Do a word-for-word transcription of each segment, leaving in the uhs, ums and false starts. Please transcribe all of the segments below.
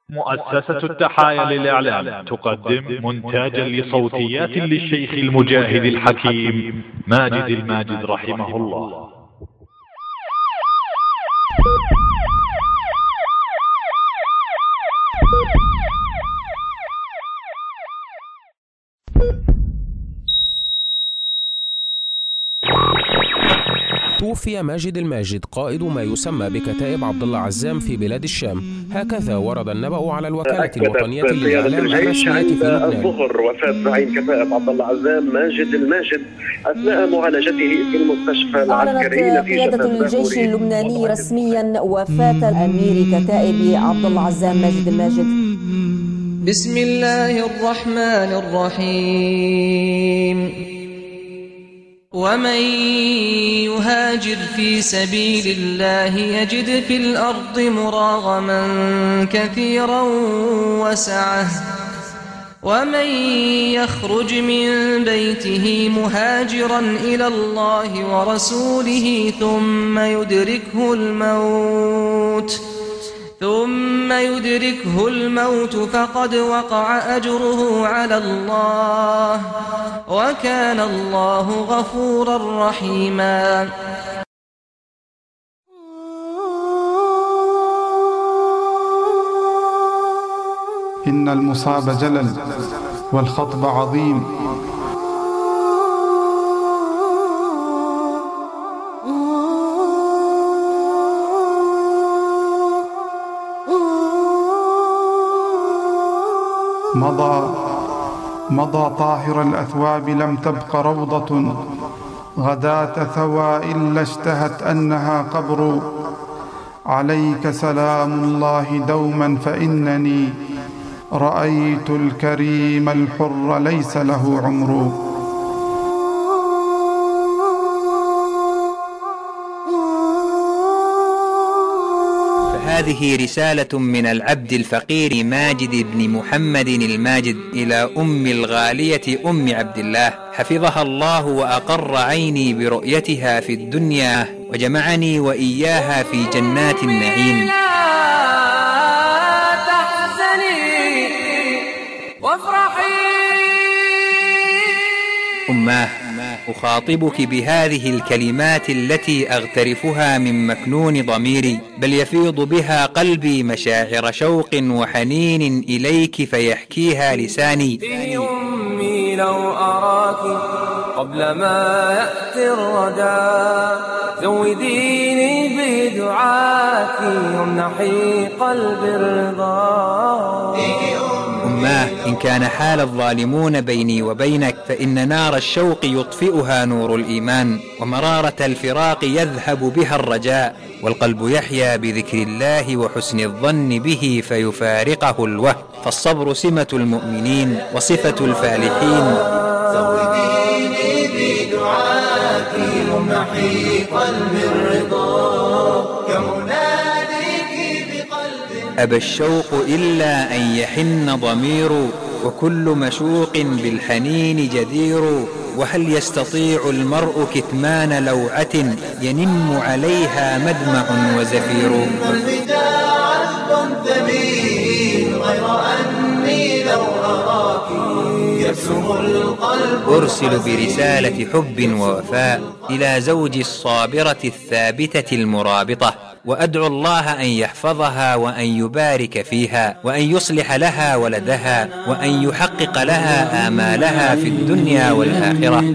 مؤسسة التحايا للإعلام تقدم منتاجا لصوتيات للشيخ المجاهد الحكيم ماجد الماجد رحمه الله. توفي ماجد الماجد قائد ما يسمى بكتائب عبد الله عزام في بلاد الشام. هكذا ورد النبأ على الوكالة الوطنية للإعلام الرسمية في لبنان. الظهر وفاة زعيم كتائب عبد الله عزام ماجد الماجد أثناء معالجته في المستشفى العسكري. أعلنت قيادة الجيش اللبناني رسميا وفاة أمير كتائب عبد الله عزام ماجد الماجد. بسم الله الرحمن الرحيم. ومن يهاجر في سبيل الله يجد في الأرض مراغما كثيرا وسعة ومن يخرج من بيته مهاجرا إلى الله ورسوله ثم يدركه الموت ثم يدركه الموت فقد وقع أجره على الله وكان الله غفورا رحيما. إن المصاب جلل والخطب عظيم. مضى مضى طاهر الأثواب لم تبق روضة غداة ثوى إلا اشتهت أنها قبر. عليك سلام الله دوما فإنني رأيت الكريم الحر ليس له عمر. هذه رسالة من العبد الفقير ماجد بن محمد الماجد إلى أم الغالية أم عبد الله، حفظها الله وأقر عيني برؤيتها في الدنيا وجمعني وإياها في جنات النعيم. أماه، أخاطبك بهذه الكلمات التي أغترفها من مكنون ضميري، بل يفيض بها قلبي مشاعر شوق وحنين إليك فيحكيها لساني. أمي لو أراك قبل ما يأتي الردى زوديني بدعاك وامنحي قلبي الرضا. أماه، إن كان حال الظالمون بيني وبينك فإن نار الشوق يطفئها نور الإيمان، ومرارة الفراق يذهب بها الرجاء، والقلب يحيا بذكر الله وحسن الظن به فيفارقه الوهم، فالصبر سمة المؤمنين وصفة الفالحين. زوديني بدعاك وامنحي قلبي الرضا كمناديك بقلب. أبى الشوق إلا أن يحن ضمير، وكل مشوق بالحنين جدير، وهل يستطيع المرء كتمان لوعة ينم عليها مدمع وزفير. والبداع عذب ثمين غير أني لو أراك يبسم القلب. أرسل برسالة حب ووفاء إلى زوج الصابرة الثابتة المرابطة، وأدعو الله أن يحفظها وأن يبارك فيها وأن يصلح لها ولدها وأن يحقق لها آمالها في الدنيا والآخرة.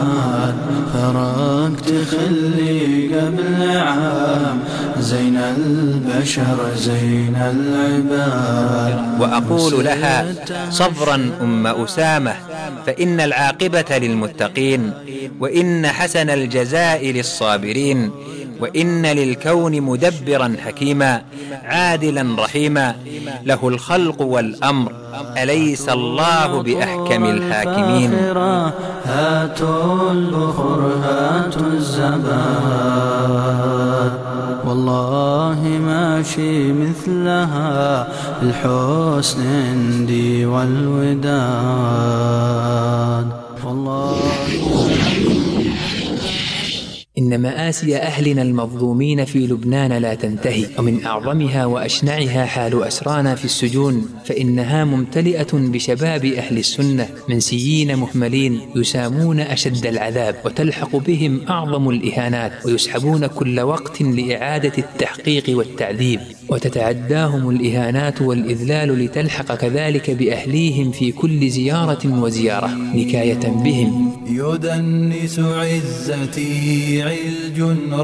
فرقت خلي قبل عام زين البشر زين العباد. وأقول لها صبرا أم أسامة، فإن العاقبة للمتقين، وإن حسن الجزاء للصابرين، وإن للكون مدبرا حكيما عادلا رحيما، له الخلق والأمر، أليس الله بأحكم الحاكمين. هاتوا البخور هاتوا الزباد والله ماشي مثلها الحسن عندي والوداد والله. إن مآسي أهلنا المظلومين في لبنان لا تنتهي، ومن أعظمها وأشنعها حال أسرانا في السجون، فإنها ممتلئة بشباب أهل السنة منسيين مهملين يسامون أشد العذاب، وتلحق بهم أعظم الإهانات، ويسحبون كل وقت لإعادة التحقيق والتعذيب، وتتعداهم الإهانات والإذلال لتلحق كذلك بأهليهم في كل زيارة وزيارة نكاية بهم. يدنس عزتي علج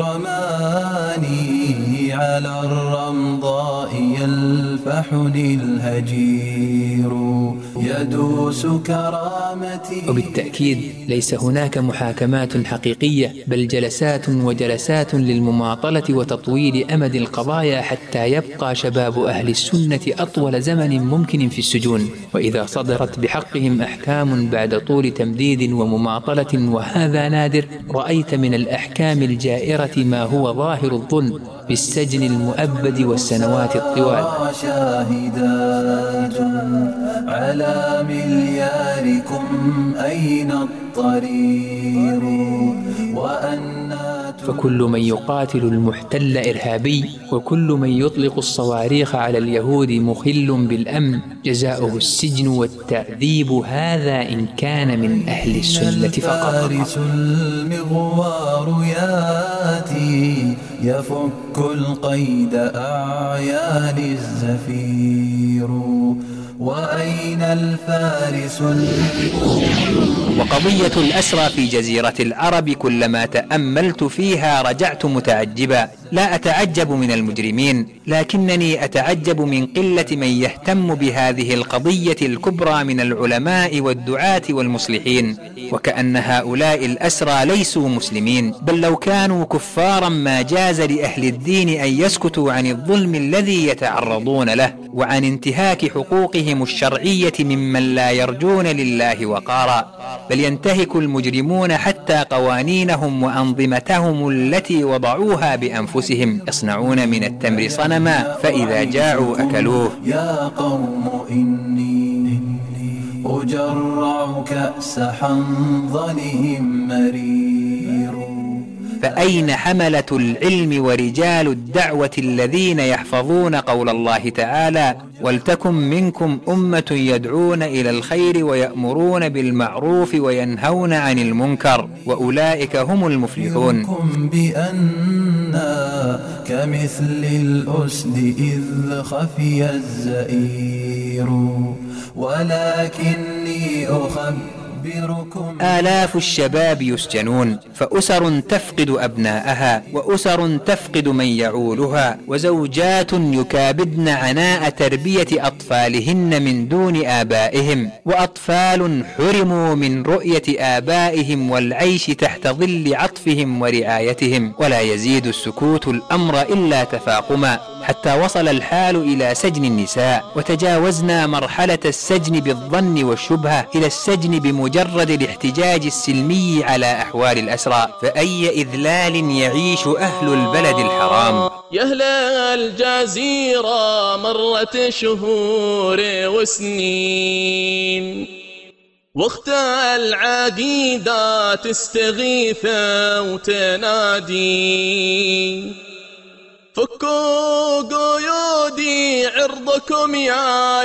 رماني على الرمضاء يلفحني الهجير يدوس كرامتي. وبالتأكيد ليس هناك محاكمات حقيقية، بل جلسات وجلسات للمماطلة وتطويل أمد القضايا حتى يبقى شباب أهل السنة أطول زمن ممكن في السجون، وإذا صدرت بحقهم أحكام بعد طول تمديد ومماطلة وهذا نادر، رأيت من الأحكام الجائرة ما هو ظاهر الظلم بالسجن المؤبد والسنوات الطوال. شاهدات على ملياركم أين الطرير وأن فكل من يقاتل المحتل إرهابي، وكل من يطلق الصواريخ على اليهود مخل بالأمن جزاؤه السجن والتعذيب، هذا إن كان من أهل السنة فقط. الفارس المغوار ياتي يفك القيد أعيان الزفير وأين الفارس. وقضية الأسرى في جزيرة العرب كلما تأملت فيها رجعت متعجبا، لا أتعجب من المجرمين، لكنني أتعجب من قلة من يهتم بهذه القضية الكبرى من العلماء والدعاة والمصلحين، وكأن هؤلاء الأسرى ليسوا مسلمين، بل لو كانوا كفارا ما جاز لأهل الدين أن يسكتوا عن الظلم الذي يتعرضون له وعن انتهاك حقوقهم الشرعية ممن لا يرجون لله وقارا، بل ينتهك المجرمون حتى قوانينهم وأنظمتهم التي وضعوها بأنفسهم، يصنعون من التمر صنما فإذا جاعوا أكلوه. يا قوم إني أجرع كأس حنظلهم مرير. فأين حملة العلم ورجال الدعوة الذين يحفظون قول الله تعالى: ولتكن منكم أمة يدعون إلى الخير ويأمرون بالمعروف وينهون عن المنكر وأولئك هم المفلحون. بأننا كمثل الأسد إذ خفي الزئير ولكني أخبر. آلاف الشباب يسجنون، فأسر تفقد أبناءها، وأسر تفقد من يعولها، وزوجات يكابدن عناء تربية أطفالهن من دون آبائهم، وأطفال حرموا من رؤية آبائهم والعيش تحت ظل عطفهم ورعايتهم، ولا يزيد السكوت الأمر إلا تفاقما، حتى وصل الحال إلى سجن النساء، وتجاوزنا مرحلة السجن بالظن والشبهة إلى السجن بمجرد الاحتجاج السلمي على أحوال الأسرى، فأي إذلال يعيش أهل البلد الحرام. يا أهل الجزيرة مرت شهور وسنين، واخت العقيدة تستغيث وتنادي، فكوا قيودي عرضكم يا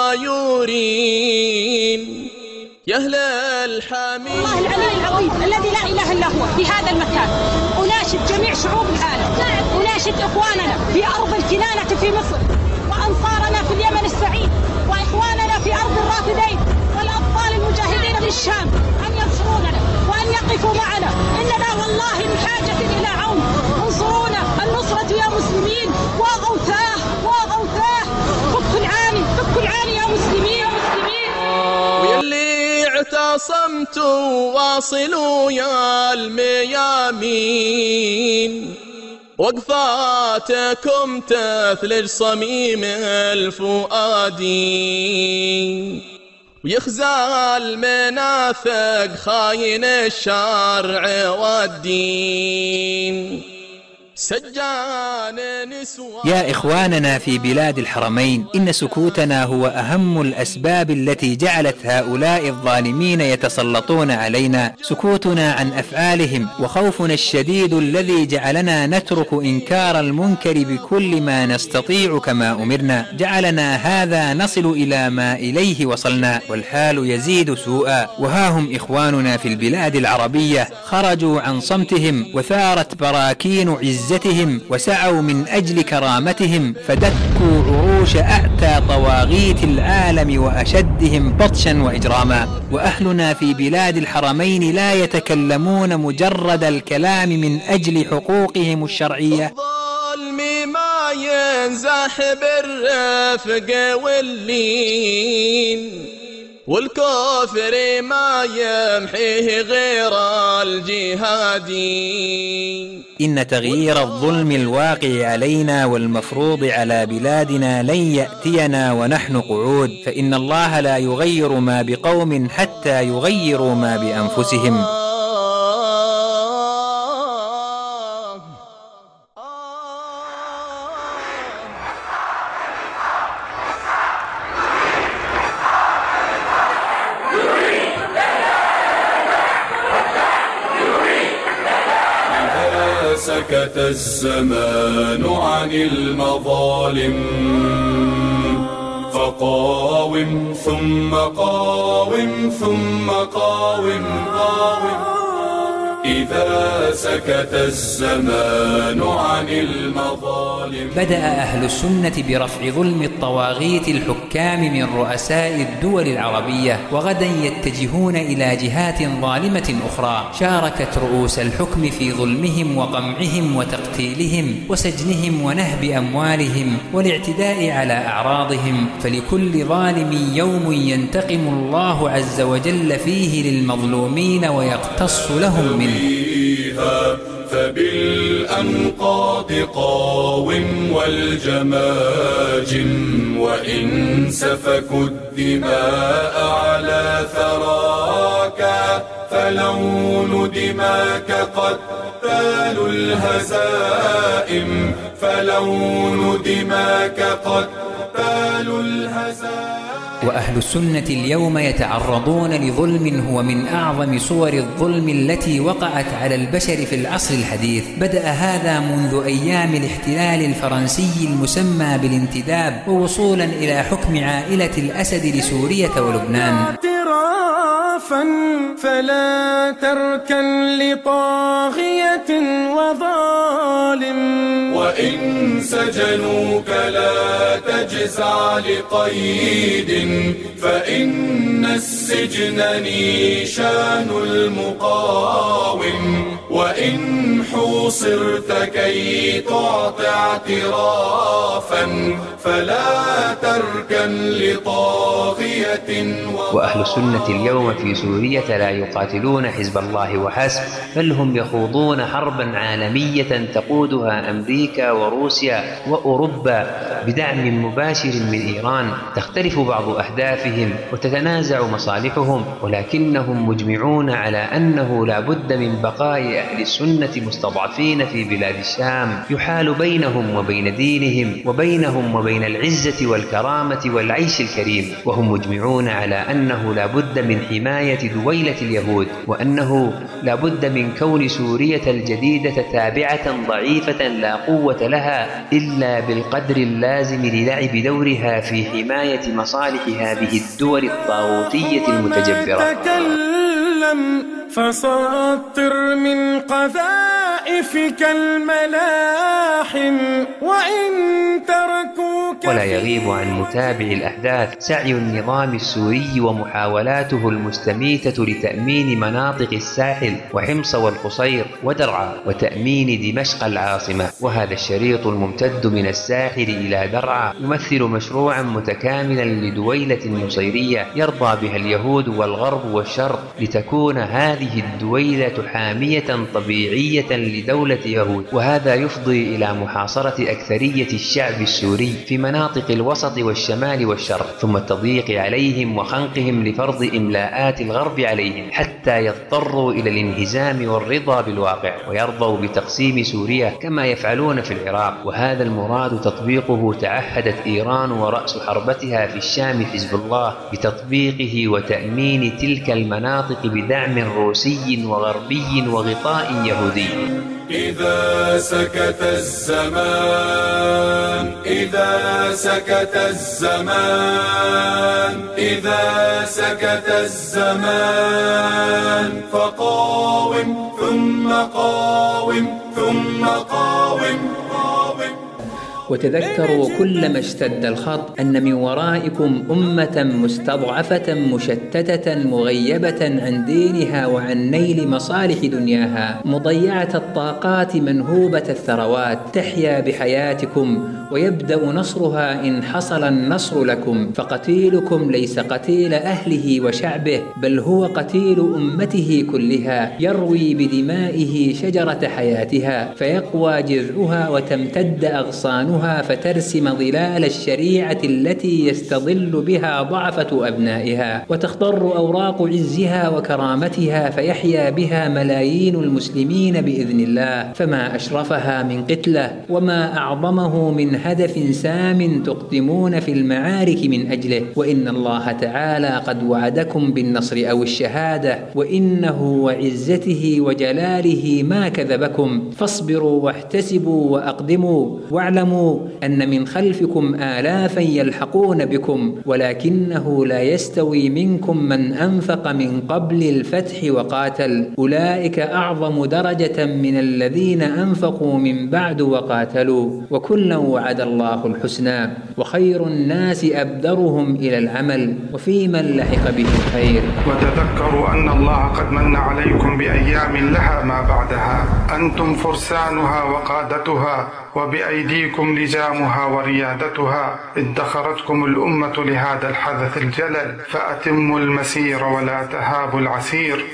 الغايورين، يا أهل الحميد. الله العلي العظيم الذي لا إله إلا هو في هذا المكان أناشد جميع شعوب العالم، أناشد إخواننا في أرض الكنانة في مصر، وأنصارنا في اليمن السعيد، وإخواننا في أرض الرافدين، والأبطال المجاهدين في الشام أن ينصروننا وأن يقفوا معنا، إننا والله بحاجة إلى عون، انصرونا. النصرة يا مسلمين وغوثاه وغوثاه، فكوا العاني فكوا العاني يا مسلمين يا مسلمين. ويلي اعتصمتوا واصلوا يا الميامين، وقفاتكم تثلج صميم الفؤادين، ويخزى المنافق خاين الشرع والدين، سجان نسوان. يا إخواننا في بلاد الحرمين، إن سكوتنا هو أهم الأسباب التي جعلت هؤلاء الظالمين يتسلطون علينا. سكوتنا عن أفعالهم وخوفنا الشديد الذي جعلنا نترك إنكار المنكر بكل ما نستطيع كما أمرنا، جعلنا هذا نصل إلى ما إليه وصلنا، والحال يزيد سوءا. وها هم إخواننا في البلاد العربية خرجوا عن صمتهم وثارت براكين عزتهم وسعوا من أجل كرامتهم، فدكوا عروش أعتى طواغيت العالم وأشدهم بطشا وإجراما. وأهلنا في بلاد الحرمين لا يتكلمون مجرد الكلام من أجل حقوقهم الشرعية. الظلم ما ينزح بالرفق واللين، والكفر ما يمحيه غير الجهادين. إن تغيير الظلم الواقع علينا والمفروض على بلادنا لن يأتينا ونحن قعود، فإن الله لا يغير ما بقوم حتى يغيروا ما بأنفسهم. سكت الزمان عن المظالم، فقاوم ثم قاوم ثم قاوم قاوم. إذا سكت الزمان عن المظالم. بدأ أهل السنة برفع ظلم الطواغيت الحكام من رؤساء الدول العربية، وغدا يتجهون إلى جهات ظالمة أخرى شاركت رؤوس الحكم في ظلمهم وقمعهم وتقتيلهم وسجنهم ونهب أموالهم والاعتداء على أعراضهم. فلكل ظالم يوم ينتقم الله عز وجل فيه للمظلومين ويقتص لهم منه. فبالأنقاض قاوم والجماجم، وإن سفكوا الدماء على ثراك، فلون دماك قتال الهزائم، فلون دماك قتال الهزائم. وأهل السنة اليوم يتعرضون لظلم هو من أعظم صور الظلم التي وقعت على البشر في العصر الحديث. بدأ هذا منذ أيام الاحتلال الفرنسي المسمى بالانتداب، ووصولا إلى حكم عائلة الأسد لسوريا ولبنان. اعترافا فلا تركن لطاغية وظالم، وإن سجنوك لا تجزع لقيد، فإن السجن نيشان المقاوم. وإن حوصرت كي تعطي اعترافا، فلا تركن لطاغية. وأهل السنة اليوم في سوريا لا يقاتلون حزب الله وحسب، بل هم يخوضون حربا عالمية تقودها أمريكا وروسيا وأوروبا بدعم مباشر من إيران. تختلف بعض أهدافهم وتتنازع مصالحهم، ولكنهم مجمعون على أنه لا بد من بقاء أهل السنة مستضعفين في بلاد الشام، يحال بينهم وبين دينهم وبينهم وبين العزة والكرامة والعيش الكريم. وهم مجمعون على أنه لا بد من حماية دويلة اليهود، وأنه لا بد من كون سوريا الجديدة تابعة ضعيفة لا قوة لها إلا بالقدر اللازم للعب دورها في حماية مصالح هذه الدول الطاغوتية المتجبرة. تكلم فسطر من قذائفك الملاحم، وإن تركوك. ولا يغيب عن متابع الأحداث سعي النظام السوري ومحاولاته المستميتة لتأمين مناطق الساحل وحمص والقصير ودرعا، وتأمين دمشق العاصمة. وهذا الشريط الممتد من الساحل إلى درعا يمثل مشروعا متكاملا لدويلة نصيرية يرضى بها اليهود والغرب والشرق، لتكون هذه الدويلة حامية طبيعية لدولة يهود. وهذا يفضي إلى محاصرة أكثرية الشعب السوري في مناطق مناطق الوسط والشمال والشرق، ثم التضييق عليهم وخنقهم لفرض إملاءات الغرب عليهم حتى يضطروا إلى الانهزام والرضا بالواقع ويرضوا بتقسيم سوريا كما يفعلون في العراق. وهذا المراد تطبيقه تعهدت إيران ورأس حربتها في الشام حزب الله بتطبيقه وتأمين تلك المناطق بدعم روسي وغربي وغطاء يهودي. إذا سكت الزمان إذا سكت الزمان إذا سكت الزمان فقاوم ثم قاوم ثم قاوم. وتذكروا كلما اشتد الخط أن من ورائكم أمة مستضعفة مشتتة مغيبة عن دينها وعن نيل مصالح دنياها، مضيعة الطاقات منهوبة الثروات، تحيا بحياتكم ويبدأ نصرها إن حصل النصر لكم. فقتيلكم ليس قتيل أهله وشعبه، بل هو قتيل أمته كلها، يروي بدمائه شجرة حياتها فيقوى جذعها وتمتد أغصانها فترسم ظلال الشريعة التي يستظل بها ضعفة أبنائها، وتخضر أوراق عزها وكرامتها فيحيا بها ملايين المسلمين بإذن الله. فما أشرفها من قتلة وما أعظمه من هدف سام تقدمون في المعارك من أجله. وإن الله تعالى قد وعدكم بالنصر أو الشهادة، وإنه وعزته وجلاله ما كذبكم. فاصبروا واحتسبوا وأقدموا، واعلموا أن من خلفكم آلافا يلحقون بكم، ولكنه لا يستوي منكم من أنفق من قبل الفتح وقاتل، أولئك أعظم درجة من الذين أنفقوا من بعد وقاتلوا، وكلا وعد الله الحسنى، وخير الناس أبدرهم إلى العمل، وفي من لحق به الخير. وتذكروا أن الله قد من عليكم بأيام لها ما بعدها، أنتم فرسانها وقادتها، وبأيديكم لجامها وريادتها. ادخرتكم الأمة لهذا الحدث الجلل، فأتموا المسير ولا تهابوا العسير.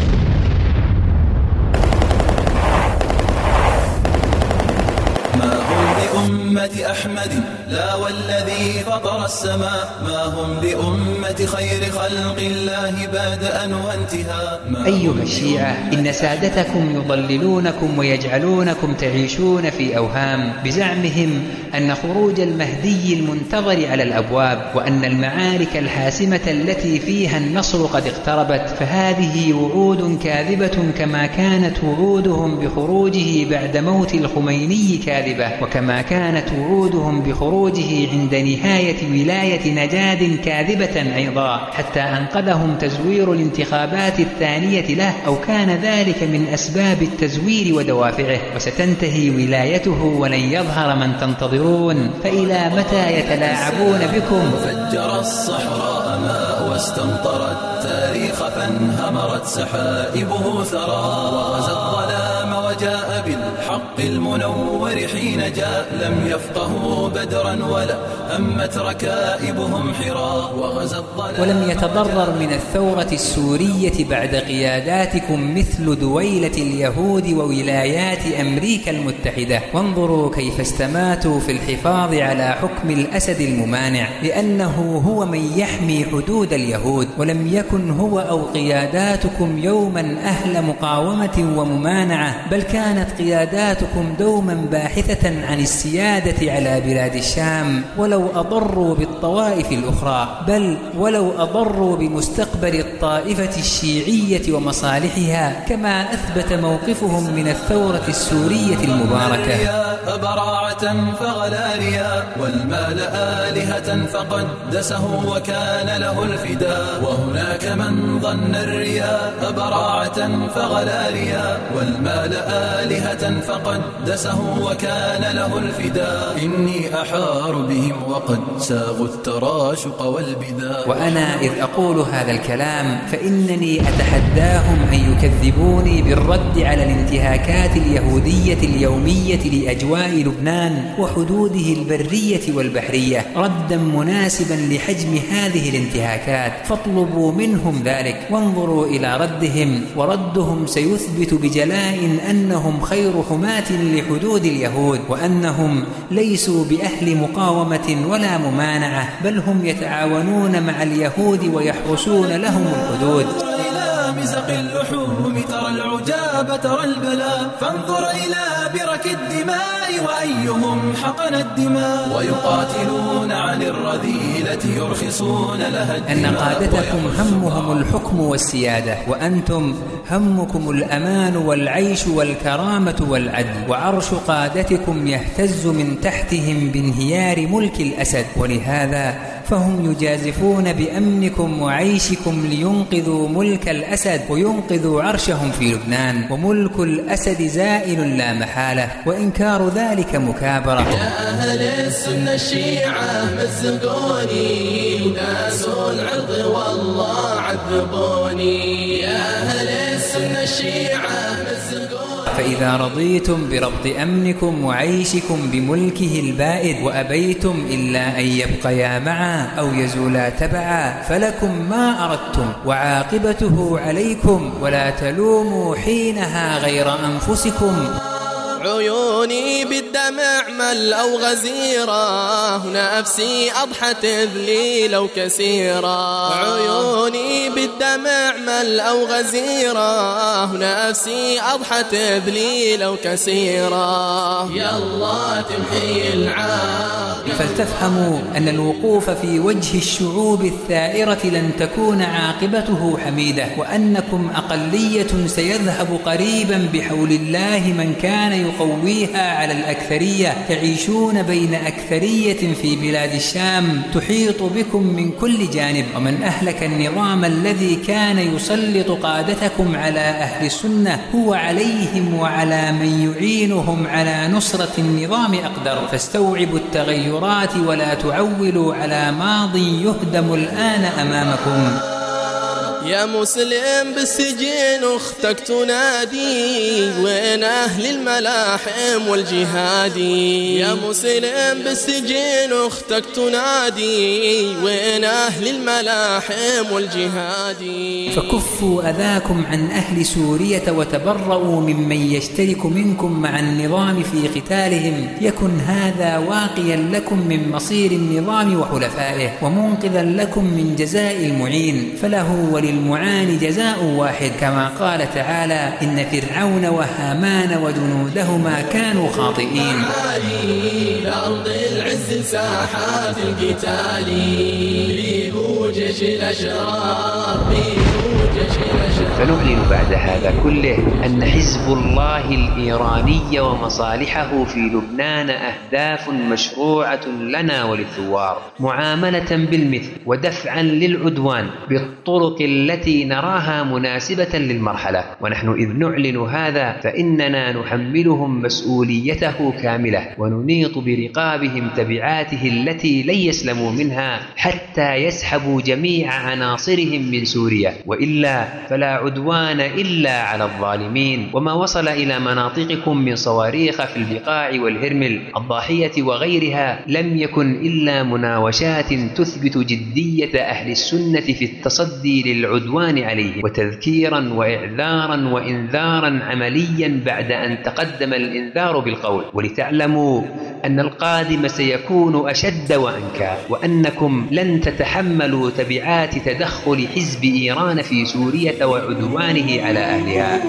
ما هم بأمة أحمد لا والذي فطر السماء، ما هم بأمة خير خلق الله بادأ وانتهاء. أيها الشيعة، إن سادتكم يضللونكم ويجعلونكم تعيشون في أوهام بزعمهم أن خروج المهدي المنتظر على الأبواب، وأن المعارك الحاسمة التي فيها النصر قد اقتربت. فهذه وعود كاذبة كما كانت وعودهم بخروجه بعد موت الخميني كاذبة، وكما كانت وعودهم بخروجه عند نهاية ولاية نجاد كاذبة أيضا، حتى أنقذهم تزوير الانتخابات الثانية له، أو كان ذلك من أسباب التزوير ودوافعه. وستنتهي ولايته ولن يظهر من تنتظرون، فإلى متى يتلاعبون بكم؟ فجر الصحراء ماء واستمطرت تاريخ فانهمرت سحائبه ثرى، وغزا الظلام وجاء بالحق المنور حين جاء، لم يفقهوا بدرا ولا همت ركائبهم حرا، وغزا الظلام. ولم يتضرر من الثورة السورية بعد قياداتكم مثل دويلة اليهود وولايات أمريكا المتحدة. وانظروا كيف استماتوا في الحفاظ على حكم الأسد الممانع، لأنه هو من يحمي حدود اليهود، ولم يكن هو أو قياداتكم يوما أهل مقاومة وممانعة، بل كانت قياداتكم دوما باحثة عن السيادة على بلاد الشام، ولو أضروا بالطوائف الأخرى، بل ولو أضروا بمستقبل الطائفة الشيعية ومصالحها، كما أثبت موقفهم من الثورة السورية المباركة. براعة فغلا ريا، والمال آلهة فقدسه وكان له الفداء، وهناك من ظن الرياء براعة فغلا ريا، والمال آلهة فقدسه وكان له الفداء. إني أحار بهم وقد ساغوا التراشق والبداء. وأنا إذ أقول هذا الكلام فإنني أتحداهم أن يكذبوني بالرد على الانتهاكات اليهودية اليومية لأجوال أجواء لبنان وحدوده البرية والبحرية ردا مناسبا لحجم هذه الانتهاكات، فاطلبوا منهم ذلك وانظروا إلى ردهم، وردهم سيثبت بجلاء أنهم خير حماة لحدود اليهود، وأنهم ليسوا بأهل مقاومة ولا ممانعة، بل هم يتعاونون مع اليهود ويحرسون لهم الحدود. مزق اللحوم ترى العجاب ترى البلاء، فانظر إلى برك الدماء وأيهم حقن الدماء، ويقاتلون عن الرذيلة يرخصون لها الدماء. أن قادتكم همهم الحكم والسيادة، وأنتم همكم الأمان والعيش والكرامة والعدل، وعرش قادتكم يهتز من تحتهم بانهيار ملك الأسد، ولهذا فهم يجازفون بأمنكم وعيشكم لينقذوا ملك الأسد وينقذوا عرشهم في لبنان، وملك الأسد زائل لا محالة، وإنكار ذلك مكابرة. يا أهل السنة الشيعة مزقوني وداسوا العرض والله عذبوني، يا أهل السنة الشيعة مزقوني. فإذا رضيتم بربط أمنكم وعيشكم بملكه البائد وأبيتم إلا أن يبقيا معا أو يزولا تبعا فلكم ما أردتم وعاقبته عليكم، ولا تلوموا حينها غير أنفسكم. عيوني بالدمع ملأوا غزيرة، نفسي أضحت ذليلة وكسيرة. عيوني بالدمع ملأوا غزيرة، نفسي أضحت ذليلة وكسيرة. يلا تمحي العار. فلتفهموا أن الوقوف في وجه الشعوب الثائرة لن تكون عاقبته حميدة، وأنكم أقلية سيذهب قريبا بحول الله من كان يقويها على الأكثرية. تعيشون بين أكثرية في بلاد الشام تحيط بكم من كل جانب، ومن أهلك النظام الذي كان يسلط قادتكم على أهل السنة هو عليهم وعلى من يعينهم على نصرة النظام أقدر. فاستوعبوا التغيرات ولا تعولوا على ماض يهدم الآن أمامكم. يا مسلم بالسجن اختك تنادي، وين أهل الملاحم والجهادي؟ يا مسلم بالسجن اختك تنادي، وين أهل الملاحم والجهادي؟ فكفوا أذاكم عن أهل سورية وتبرؤوا ممن يشترك منكم مع النظام في قتالهم، يكن هذا واقيا لكم من مصير النظام وحلفائه، ومنقذا لكم من جزاء المعين، فله وللمعاني جزاء واحد، كما قال تعالى: إن فرعون وهامان وجنودهما كانوا خاطئين. لأرض العز ساحات القتال، ليهو جيش الأشرار، ليهو جيش الأشرار. فنعلن بعد هذا كله أن حزب الله الإيراني ومصالحه في لبنان أهداف مشروعة لنا وللثوار، معاملة بالمثل ودفعا للعدوان بالطرق التي نراها مناسبة للمرحلة. ونحن إذ نعلن هذا فإننا نحملهم مسؤوليته كاملة، وننيط برقابهم تبعاته التي لن يسلموا منها حتى يسحبوا جميع عناصرهم من سوريا، وإلا فلا عدوان إلا على الظالمين. وما وصل إلى مناطقكم من صواريخ في البقاع والهرمل الضاحية وغيرها لم يكن إلا مناوشات تثبت جدية أهل السنة في التصدي للعدوان عليه، وتذكيرا وإعذارا وإنذارا عمليا بعد أن تقدم الإنذار بالقول. ولتعلموا أن القادم سيكون أشد وأنكى، وأنكم لن تتحملوا تبعات تدخل حزب إيران في سوريا وعدوانه على أهلها.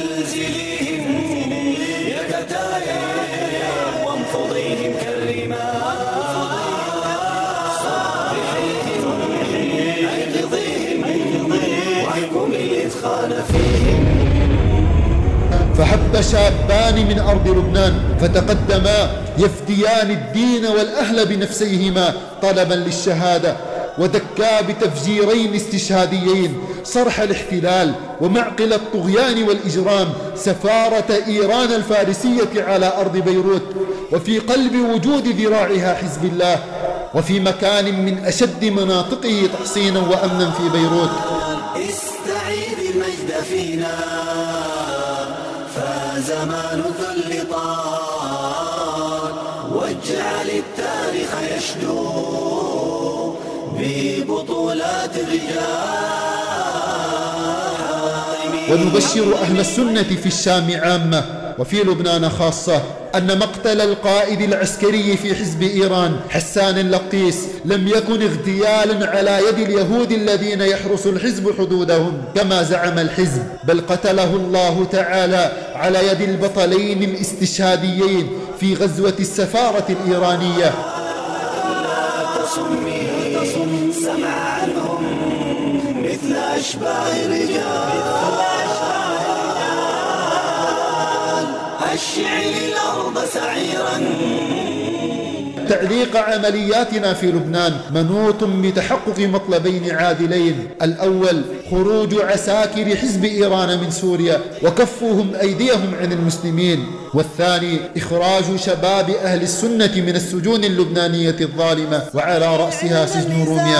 فحب شابان من أرض لبنان فتقدما يفديان الدين والأهل بنفسيهما طلبا للشهادة، ودكا بتفجيرين استشهاديين صرح الاحتلال ومعقل الطغيان والإجرام سفارة إيران الفارسية على أرض بيروت، وفي قلب وجود ذراعها حزب الله، وفي مكان من أشد مناطقه تحصينا وأمنا في بيروت. استعيد المجد فينا فزمان الذل طال. واجعل التاريخ يشدو ببطولات الرجال. ونبشر أهل السنة في الشام عامة وفي لبنان خاصة أن مقتل القائد العسكري في حزب إيران حسان اللقيس لم يكن اغتيالا على يد اليهود الذين يحرس الحزب حدودهم كما زعم الحزب، بل قتله الله تعالى على يد البطلين الاستشهاديين في غزوة السفارة الإيرانية. سمع عنهم مثل أشباه الرجال الشعل الأرض سعيرا. تعليق عملياتنا في لبنان منوط بتحقق مطلبين عادلين: الأول خروج عساكر حزب إيران من سوريا وكفهم أيديهم عن المسلمين، والثاني إخراج شباب أهل السنة من السجون اللبنانية الظالمة وعلى رأسها سجن روميا.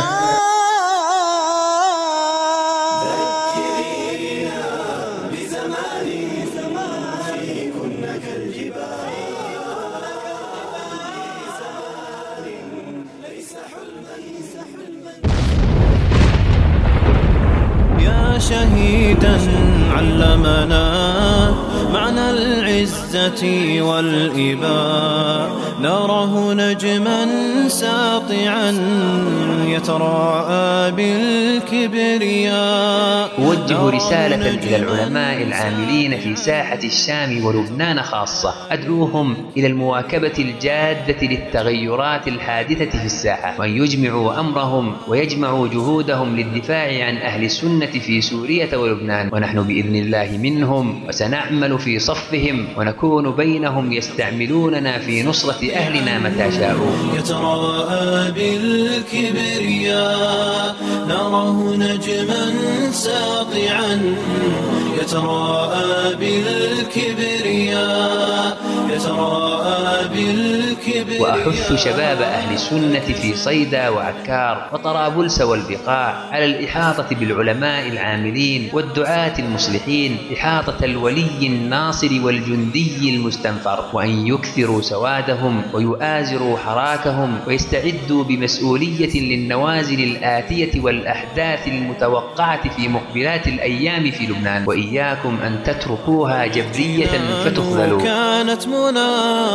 شهيدا علمنا معنى العزة والإباء، نراه نجما ساطعا يتراءى بالكبرياء. أوجه رسالة إلى العلماء العاملين في ساحة الشام ولبنان خاصة، أدعوهم إلى المواكبة الجادة للتغيرات الحادثة في الساحة، وأن يجمعوا أمرهم ويجمعوا جهودهم للدفاع عن أهل السنة في سوريا ولبنان، ونحن بإذن الله منهم وسنعمل في صفهم ونكون بينهم يستعملوننا في نصرة أهلنا متى شاءوا. يتراءى بالكبرياء نراه نجما ساطعا، يتراءى بالكبرياء يتراءى بالكبرياء. وأحث شباب أهل السنة في صيدا وعكار وطرابلس والبقاع على الإحاطة بالعلماء العاملين والدعاة المصلحين إحاطة الولي الناصر والجندي المستنفر، وأن يكثروا سوادهم ويؤازروا حراكهم ويستعدوا بمسؤولية للنوازل الآتية والأحداث المتوقعة في مقبلات الأيام في لبنان، وإياكم أن تتركوها جبرية فتخذلوا. كانت منى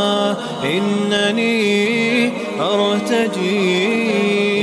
إنني أرتجي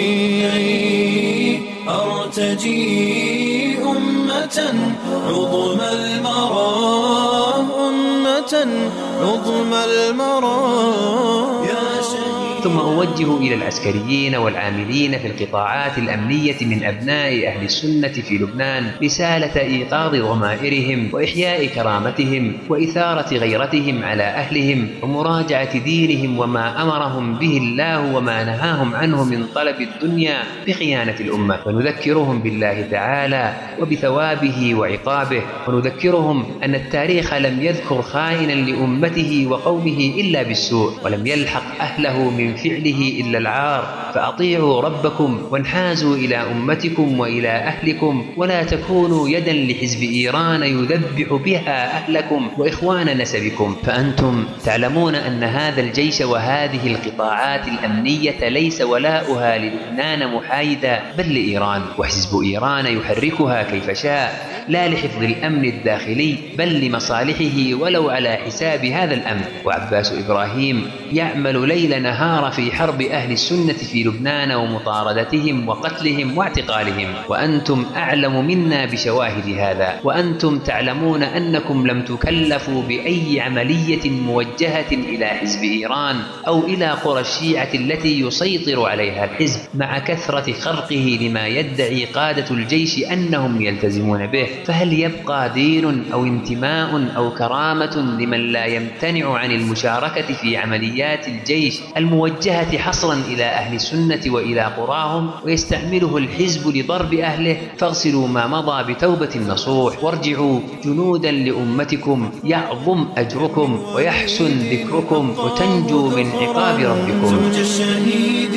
أرتجي أمة عظم المرى أمة عظم المرى. ثم أوجه إلى العسكريين والعاملين في القطاعات الأمنية من أبناء أهل السنة في لبنان رسالة إيقاظ ضمائرهم وإحياء كرامتهم وإثارة غيرتهم على أهلهم ومراجعة دينهم وما أمرهم به الله وما نهاهم عنه من طلب الدنيا بخيانة الأمة، ونذكرهم بالله تعالى وبثوابه وعقابه، ونذكرهم أن التاريخ لم يذكر خائنا لأمته وقومه إلا بالسوء، ولم يلحق أهله من فعله إلا العار، فأطيعوا ربكم وانحازوا إلى أمتكم وإلى أهلكم، ولا تكونوا يدا لحزب إيران يذبح بها أهلكم وإخوان نسبكم، فأنتم تعلمون أن هذا الجيش وهذه القطاعات الأمنية ليس ولاؤها للبنان محايدا بل لإيران، وحزب إيران يحركها كيف شاء لا لحفظ الأمن الداخلي بل لمصالحه ولو على حساب هذا الأمن. وعباس إبراهيم يعمل ليل نهار في حرب أهل السنة في لبنان ومطاردتهم وقتلهم واعتقالهم، وأنتم أعلم منا بشواهد هذا، وأنتم تعلمون أنكم لم تكلفوا بأي عملية موجهة إلى حزب إيران أو إلى قرى الشيعة التي يسيطر عليها الحزب، مع كثرة خرقه لما يدعي قادة الجيش أنهم يلتزمون به. فهل يبقى دين أو انتماء أو كرامة لمن لا يمتنع عن المشاركة في عمليات الجيش الموجهة حصرا إلى أهل السنة وإلى قراهم ويستعمله الحزب لضرب أهله؟ فاغسلوا ما مضى بتوبة نصوح وارجعوا جنودا لأمتكم يعظم أجركم ويحسن ذكركم وتنجوا من عقاب ربكم. زوج الشهيد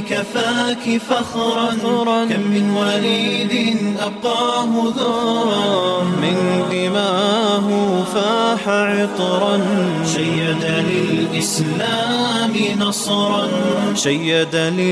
كفاك فخرا كم من وليد أبقاه ذرا من دماه فاح عطرا شيد للإسلام نصرا شيد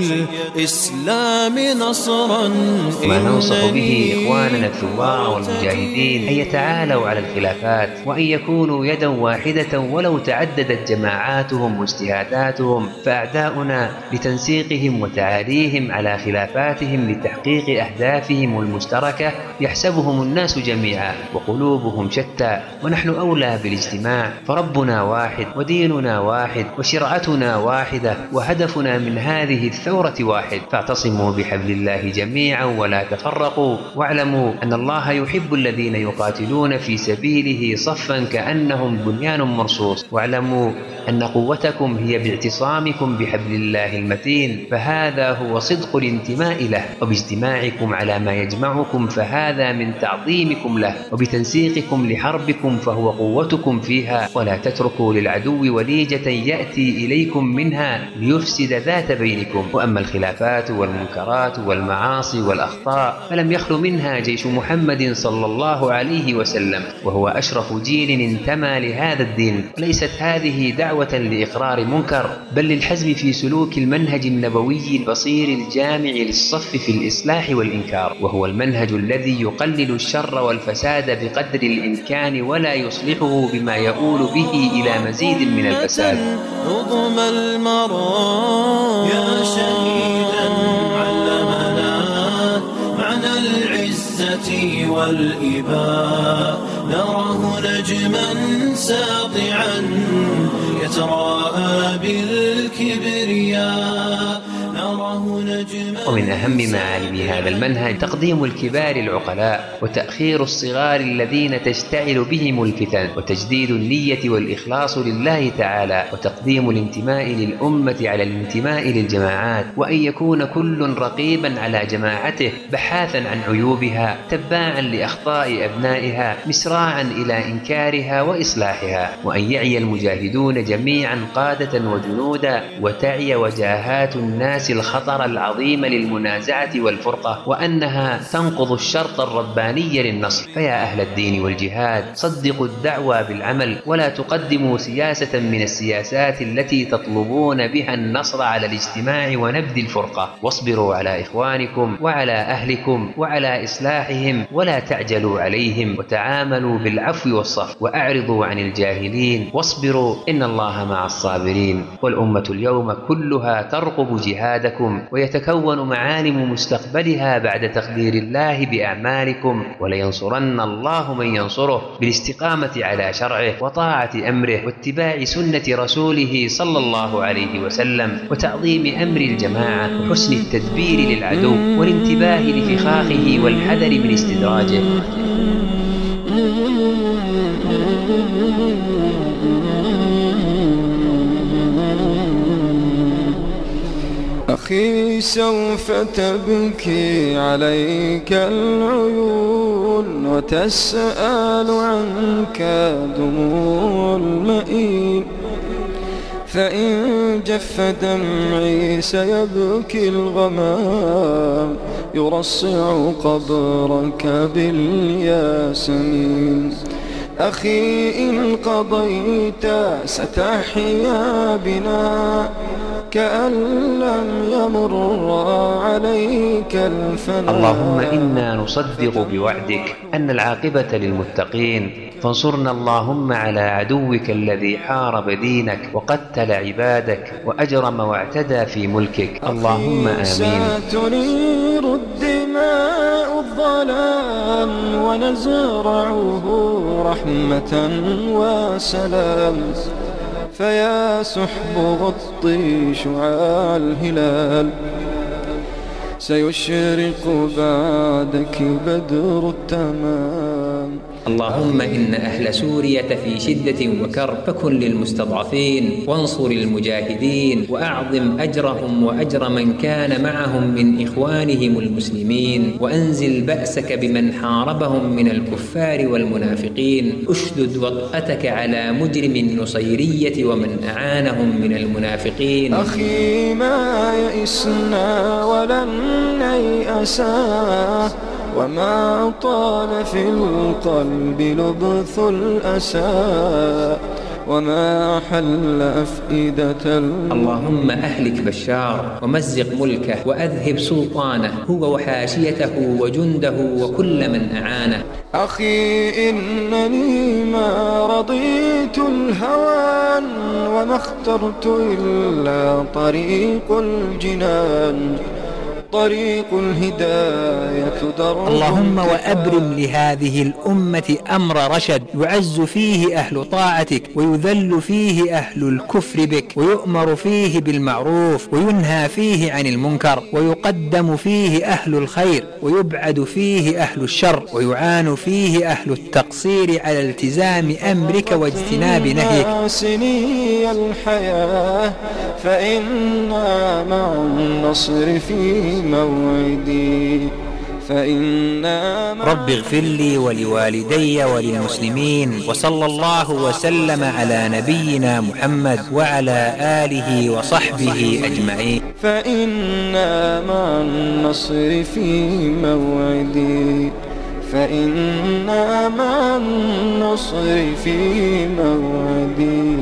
للإسلام نصرا. ما ننصح به إخواننا الثوار والمجاهدين أن يتعالوا على الخلافات وأن يكونوا يدا واحدة ولو تعددت جماعاتهم واجتهاداتهم، فأعداؤنا لتنسيقهم وتعاليهم على خلافاتهم لتحقيق أهدافهم المشتركة يحسبهم الناس جميعا وقلوبهم شتى، ونحن أولى بالاجتماع، فربنا واحد وديننا واحد وشرعتنا واحدة وهدفنا من هذه الثورة واحد. فاعتصموا بحبل الله جميعا ولا تفرقوا، واعلموا أن الله يحب الذين يقاتلون في سبيله صفا كأنهم بنيان مرصوص، واعلموا أن قوتكم هي باعتصامكم بحبل الله المتين، فهذا هو صدق الانتماء له، وباجتماعكم على ما يجمعكم فهذا من تعظيمكم له، وبتنسيقكم لحربكم فهو قوتكم فيها. ولا تتركوا للعدو وليجة يأتي إليكم منها ليفسد ذات بينكم. وأما الخلافات والمنكرات والمعاصي والأخطاء فلم يخل منها جيش محمد صلى الله عليه وسلم، وهو أشرف جيل انتمى لهذا الدين. وليست هذه دعوة لإقرار منكر، بل للحزم في سلوك المنهج النبوي البصير الجامع للصف في الإصلاح والإنكار، وهو المنهج الذي يقلل الشر والفساد بقدر الإمكان ولا يصلحه بما يؤول به إلى مزيد من الفساد. رغم المرام يا شهيدا علمنا معنى العزة والإباء، نراه نجما ساطعا يتراءى بالكبرياء، نراه نجما. ومن أهم معالم هذا المنهج تقديم الكبار العقلاء وتأخير الصغار الذين تشتعل بهم الفتن، وتجديد النية والإخلاص لله تعالى، وتقديم الانتماء للأمة على الانتماء للجماعات، وأن يكون كل رقيبا على جماعته بحاثا عن عيوبها، تباعا لأخطاء أبنائها، مسراعا إلى إنكارها وإصلاحها، وأن يعي المجاهدون جميعا قادة وجنودا وتعي وجاهات الناس الخطر العظيم للمنازعة والفرقة، وأنها تنقض الشرط الرباني للنصر. فيا أهل الدين والجهاد صدقوا الدعوة بالعمل، ولا تقدموا سياسة من السياسات التي تطلبون بها النصر على الاجتماع ونبذ الفرقة، واصبروا على إخوانكم وعلى أهلكم وعلى إصلاحهم، ولا تعجلوا عليهم، وتعاملوا بالعفو والصفح، وأعرضوا عن الجاهلين، واصبروا إن الله مع الصابرين. والأمة اليوم كلها ترقب جهادكم، ويتكون معالم مستقبلها بعد تقدير الله بأعمالكم، ولينصرن الله من ينصره بالاستقامة على شرعه وطاعة أمره واتباع سنة رسوله صلى الله عليه وسلم، وتعظيم أمر الجماعة وحسن التدبير للعدو والانتباه لفخاخه والحذر من استدراجه. أخي سوف تبكي عليك العيون وتسأل عنك دموع المئين، فإن جف دمعي سيبكي الغمام يرصع قبرك بالياسمين. أخي إن قضيت ستحيا بنا كأن لم يمر عليك الفناء. اللهم إنا نصدق بوعدك أن العاقبة للمتقين، فانصرنا اللهم على عدوك الذي حارب دينك وقتل عبادك وأجرم واعتدى في ملكك، اللهم آمين. ستنير الدماء الظلام ونزرعه رحمة وسلام، فيا سحب غطي شعاع الهلال، سيشرق بعدك بدر التمام. اللهم إن أهل سورية في شدة وكرب فكن للمستضعفين وانصر المجاهدين وأعظم أجرهم وأجر من كان معهم من إخوانهم المسلمين، وأنزل بأسك بمن حاربهم من الكفار والمنافقين. أشدد وطأتك على مجرم النصيرية ومن أعانهم من المنافقين. أخي ما يئسنا ولن نيأسا، وما طال في القلب لبث الأسى، وما حل أفئدة. اللهم أهلك بشار ومزق ملكه وأذهب سلطانه هو وحاشيته وجنده وكل من أعانه. أخي إنني ما رضيت الهوان، وما اخترت إلا طريق الجنان، طريق الهداية درب. اللهم وأبرم لهذه الأمة أمر رشد يعز فيه أهل طاعتك ويذل فيه أهل الكفر بك، ويؤمر فيه بالمعروف وينهى فيه عن المنكر، ويقدم فيه أهل الخير ويبعد فيه أهل الشر، ويعان فيه أهل التقصير على التزام أمرك واجتناب نهيك. سني الحياة فإنا مع النصر في موعدي، فإنا رب اغفر لي ولوالدي وللمسلمين، وصلى الله وسلم على نبينا محمد وعلى آله وصحبه أجمعين. فإنا مع النصر في موعدي، فإنا مع النصر في موعدي.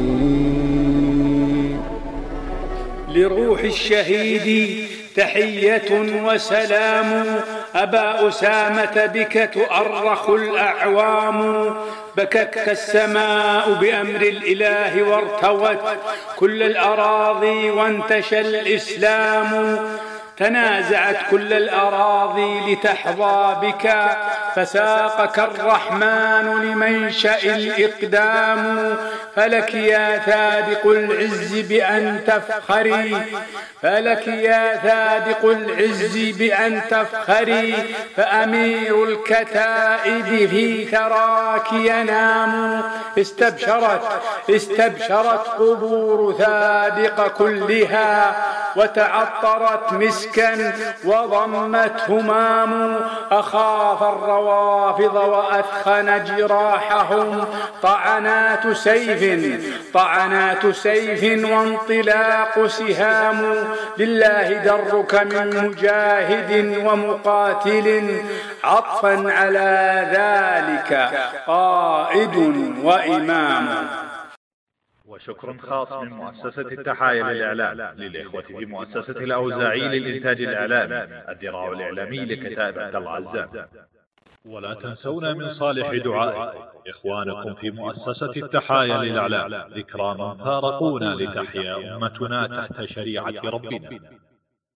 لروح الشهيد تحية وسلام، أبا أسامة بك تؤرخ الأعوام، بكتك السماء بأمر الإله وارتوت كل الأراضي وانتشى الإسلام، تنازعت كل الأراضي لتحظى بك، فساقك الرحمن لمنشأ الإقدام، فلك يا ثادق العز بأن تفخري، فلك يا ثادق العز بأن تفخري، فأمير الكتائب في ثراك ينام، استبشرت استبشرت قبور ثادق كلها، وتعطرت مسكا وضمت همام، أخاف الروافض وأثخن جراحهم، طعنات سيف طعنات سيف وانطلاق سهام، لله درك من مجاهد ومقاتل، عطفا على ذلك قائد وإمام. وشكر خاص من مؤسسة التحايا للإعلام للإخوة في مؤسسة الأوزاعي للإنتاج الإعلامي الذراع الإعلامي لكتائب عبد الله عزام. ولا تنسونا من صالح دعائكم إخوانكم في مؤسسة التحايا للإعلام، ذكرى من فارقونا لتحيا أمتنا تحت شريعة ربنا.